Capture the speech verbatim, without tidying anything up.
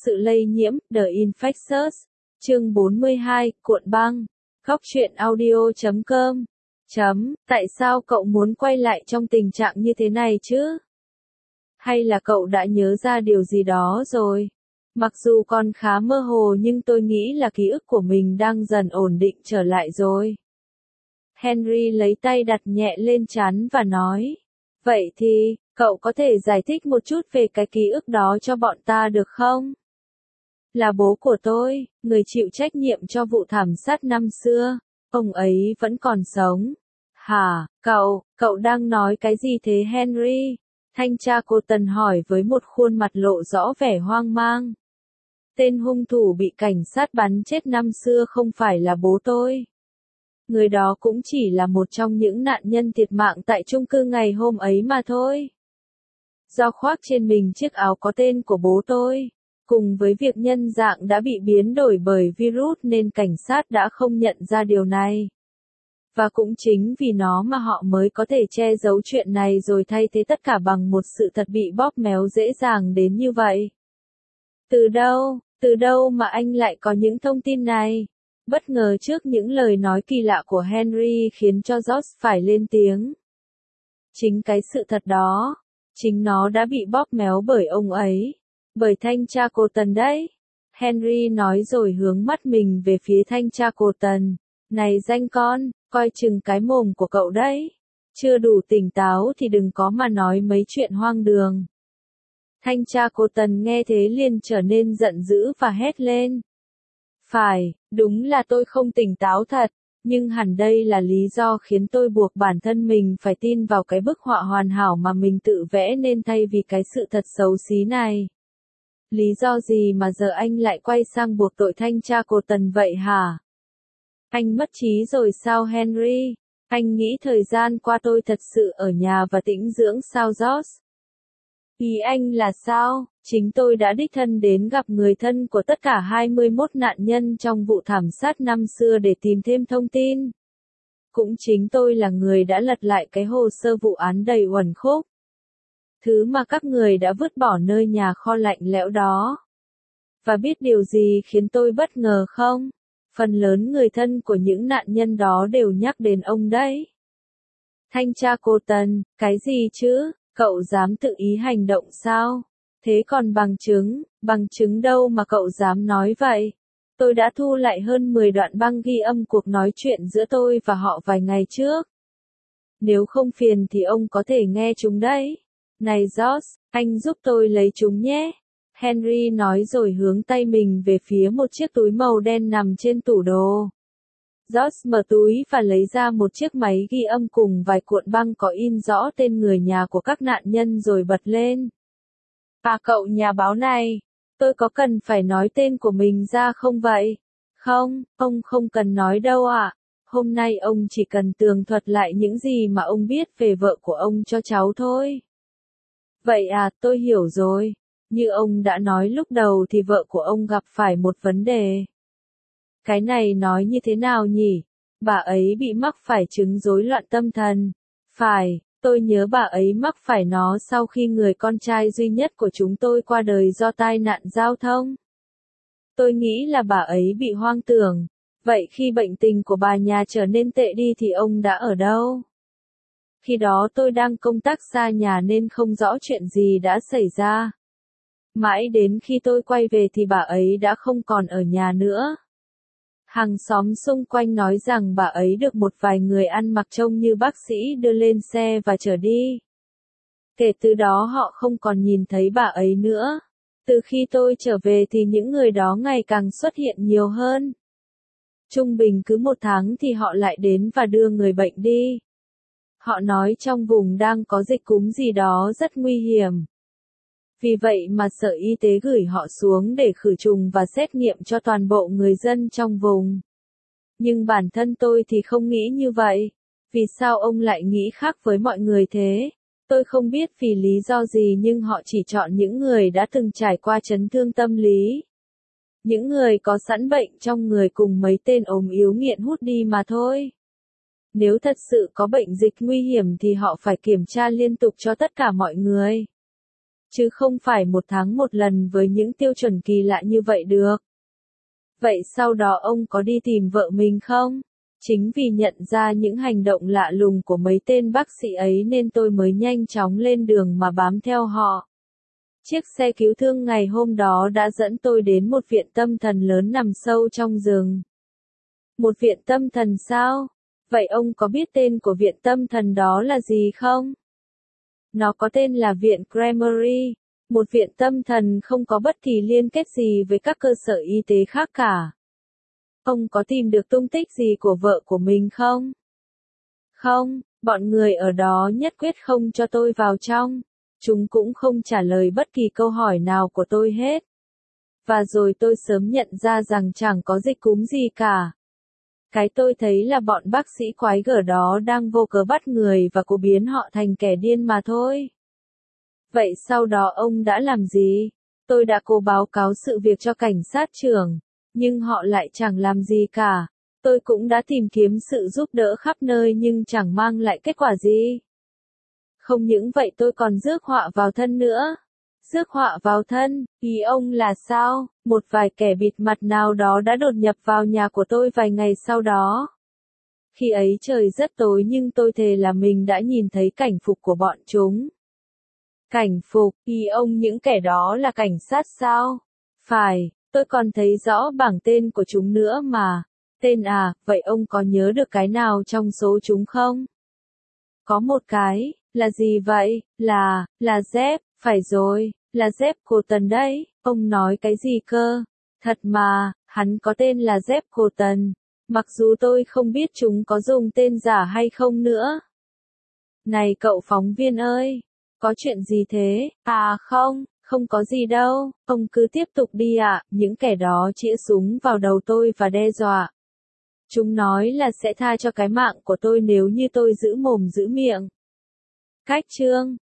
sự lây nhiễm, The Infectious. Chương bốn mươi hai, cuộn băng. Góc truyện audio chấm com. Chấm, tại sao cậu muốn quay lại trong tình trạng như thế này chứ? Hay là cậu đã nhớ ra điều gì đó rồi? Mặc dù còn khá mơ hồ nhưng tôi nghĩ là ký ức của mình đang dần ổn định trở lại rồi. Henry lấy tay đặt nhẹ lên trán và nói. Vậy thì, cậu có thể giải thích một chút về cái ký ức đó cho bọn ta được không? Là bố của tôi, người chịu trách nhiệm cho vụ thảm sát năm xưa. Ông ấy vẫn còn sống. Hả, cậu, cậu đang nói cái gì thế Henry? Thanh tra cô Tần hỏi với một khuôn mặt lộ rõ vẻ hoang mang. Tên hung thủ bị cảnh sát bắn chết năm xưa không phải là bố tôi. Người đó cũng chỉ là một trong những nạn nhân thiệt mạng tại chung cư ngày hôm ấy mà thôi. Do khoác trên mình chiếc áo có tên của bố tôi, cùng với việc nhân dạng đã bị biến đổi bởi virus nên cảnh sát đã không nhận ra điều này. Và cũng chính vì nó mà họ mới có thể che giấu chuyện này rồi thay thế tất cả bằng một sự thật bị bóp méo dễ dàng đến như vậy. Từ đâu, từ đâu mà anh lại có những thông tin này? Bất ngờ trước những lời nói kỳ lạ của Henry khiến cho George phải lên tiếng. Chính cái sự thật đó, chính nó đã bị bóp méo bởi ông ấy, bởi thanh tra cô Tần đấy. Henry nói rồi hướng mắt mình về phía thanh tra cô Tần. Này danh con, coi chừng cái mồm của cậu đấy. Chưa đủ tỉnh táo thì đừng có mà nói mấy chuyện hoang đường. Thanh tra cô Tần nghe thế liền trở nên giận dữ và hét lên. Phải, đúng là tôi không tỉnh táo thật, nhưng hẳn đây là lý do khiến tôi buộc bản thân mình phải tin vào cái bức họa hoàn hảo mà mình tự vẽ nên thay vì cái sự thật xấu xí này. Lý do gì mà giờ anh lại quay sang buộc tội thanh tra cô Tần vậy hả? Anh mất trí rồi sao Henry? Anh nghĩ thời gian qua tôi thật sự ở nhà và tĩnh dưỡng sao George? Ý anh là sao? Chính tôi đã đích thân đến gặp người thân của tất cả hai mươi mốt nạn nhân trong vụ thảm sát năm xưa để tìm thêm thông tin. Cũng chính tôi là người đã lật lại cái hồ sơ vụ án đầy uẩn khúc. Thứ mà các người đã vứt bỏ nơi nhà kho lạnh lẽo đó. Và biết điều gì khiến tôi bất ngờ không? Phần lớn người thân của những nạn nhân đó đều nhắc đến ông đấy. Thanh tra cô Tần, cái gì chứ? Cậu dám tự ý hành động sao? Thế còn bằng chứng, bằng chứng đâu mà cậu dám nói vậy? Tôi đã thu lại hơn mười đoạn băng ghi âm cuộc nói chuyện giữa tôi và họ vài ngày trước. Nếu không phiền thì ông có thể nghe chúng đấy. Này George, anh giúp tôi lấy chúng nhé. Henry nói rồi hướng tay mình về phía một chiếc túi màu đen nằm trên tủ đồ. George mở túi và lấy ra một chiếc máy ghi âm cùng vài cuộn băng có in rõ tên người nhà của các nạn nhân rồi bật lên. À cậu nhà báo này, tôi có cần phải nói tên của mình ra không vậy? Không, ông không cần nói đâu ạ. À. Hôm nay ông chỉ cần tường thuật lại những gì mà ông biết về vợ của ông cho cháu thôi. Vậy à, tôi hiểu rồi. Như ông đã nói lúc đầu thì vợ của ông gặp phải một vấn đề. Cái này nói như thế nào nhỉ? Bà ấy bị mắc phải chứng rối loạn tâm thần. Phải, tôi nhớ bà ấy mắc phải nó sau khi người con trai duy nhất của chúng tôi qua đời do tai nạn giao thông. Tôi nghĩ là bà ấy bị hoang tưởng. Vậy khi bệnh tình của bà nhà trở nên tệ đi thì ông đã ở đâu? Khi đó tôi đang công tác xa nhà nên không rõ chuyện gì đã xảy ra. Mãi đến khi tôi quay về thì bà ấy đã không còn ở nhà nữa. Hàng xóm xung quanh nói rằng bà ấy được một vài người ăn mặc trông như bác sĩ đưa lên xe và chở đi. Kể từ đó họ không còn nhìn thấy bà ấy nữa. Từ khi tôi trở về thì những người đó ngày càng xuất hiện nhiều hơn. Trung bình cứ một tháng thì họ lại đến và đưa người bệnh đi. Họ nói trong vùng đang có dịch cúm gì đó rất nguy hiểm. Vì vậy mà Sở Y tế gửi họ xuống để khử trùng và xét nghiệm cho toàn bộ người dân trong vùng. Nhưng bản thân tôi thì không nghĩ như vậy. Vì sao ông lại nghĩ khác với mọi người thế? Tôi không biết vì lý do gì nhưng họ chỉ chọn những người đã từng trải qua chấn thương tâm lý. Những người có sẵn bệnh trong người cùng mấy tên ốm yếu nghiện hút đi mà thôi. Nếu thật sự có bệnh dịch nguy hiểm thì họ phải kiểm tra liên tục cho tất cả mọi người. chứ không phải một tháng một lần với những tiêu chuẩn kỳ lạ như vậy được. Vậy sau đó ông có đi tìm vợ mình không? Chính vì nhận ra những hành động lạ lùng của mấy tên bác sĩ ấy nên tôi mới nhanh chóng lên đường mà bám theo họ. Chiếc xe cứu thương ngày hôm đó đã dẫn tôi đến một viện tâm thần lớn nằm sâu trong rừng. Một viện tâm thần sao? Vậy ông có biết tên của viện tâm thần đó là gì không? Nó có tên là Viện Cremery, một viện tâm thần không có bất kỳ liên kết gì với các cơ sở y tế khác cả. Ông có tìm được tung tích gì của vợ của mình không? Không, bọn người ở đó nhất quyết không cho tôi vào trong. Chúng cũng không trả lời bất kỳ câu hỏi nào của tôi hết. Và rồi tôi sớm nhận ra rằng chẳng có dịch cúm gì cả. Cái tôi thấy là bọn bác sĩ quái gở đó đang vô cớ bắt người và cố biến họ thành kẻ điên mà thôi. Vậy sau đó ông đã làm gì? Tôi đã cố báo cáo sự việc cho cảnh sát trưởng, nhưng họ lại chẳng làm gì cả. Tôi cũng đã tìm kiếm sự giúp đỡ khắp nơi nhưng chẳng mang lại kết quả gì. Không những vậy tôi còn rước họa vào thân nữa. Rước họa vào thân, ý ông là sao? Một vài kẻ bịt mặt nào đó đã đột nhập vào nhà của tôi vài ngày sau đó. Khi ấy trời rất tối nhưng tôi thề là mình đã nhìn thấy cảnh phục của bọn chúng. Cảnh phục, ý ông những kẻ đó là cảnh sát sao? Phải, tôi còn thấy rõ bảng tên của chúng nữa mà. Tên à, vậy ông có nhớ được cái nào trong số chúng không? Có một cái, là gì vậy? Là, là Jeff, phải rồi, là Jeff Colton đấy. Ông nói cái gì cơ? Thật mà, hắn có tên là Jeff Colton. Mặc dù tôi không biết chúng có dùng tên giả hay không nữa. Này cậu phóng viên ơi, có chuyện gì thế? À không, không có gì đâu, ông cứ tiếp tục đi ạ. Những kẻ đó chĩa súng vào đầu tôi và đe dọa. Chúng nói là sẽ tha cho cái mạng của tôi nếu như tôi giữ mồm giữ miệng. Cách chương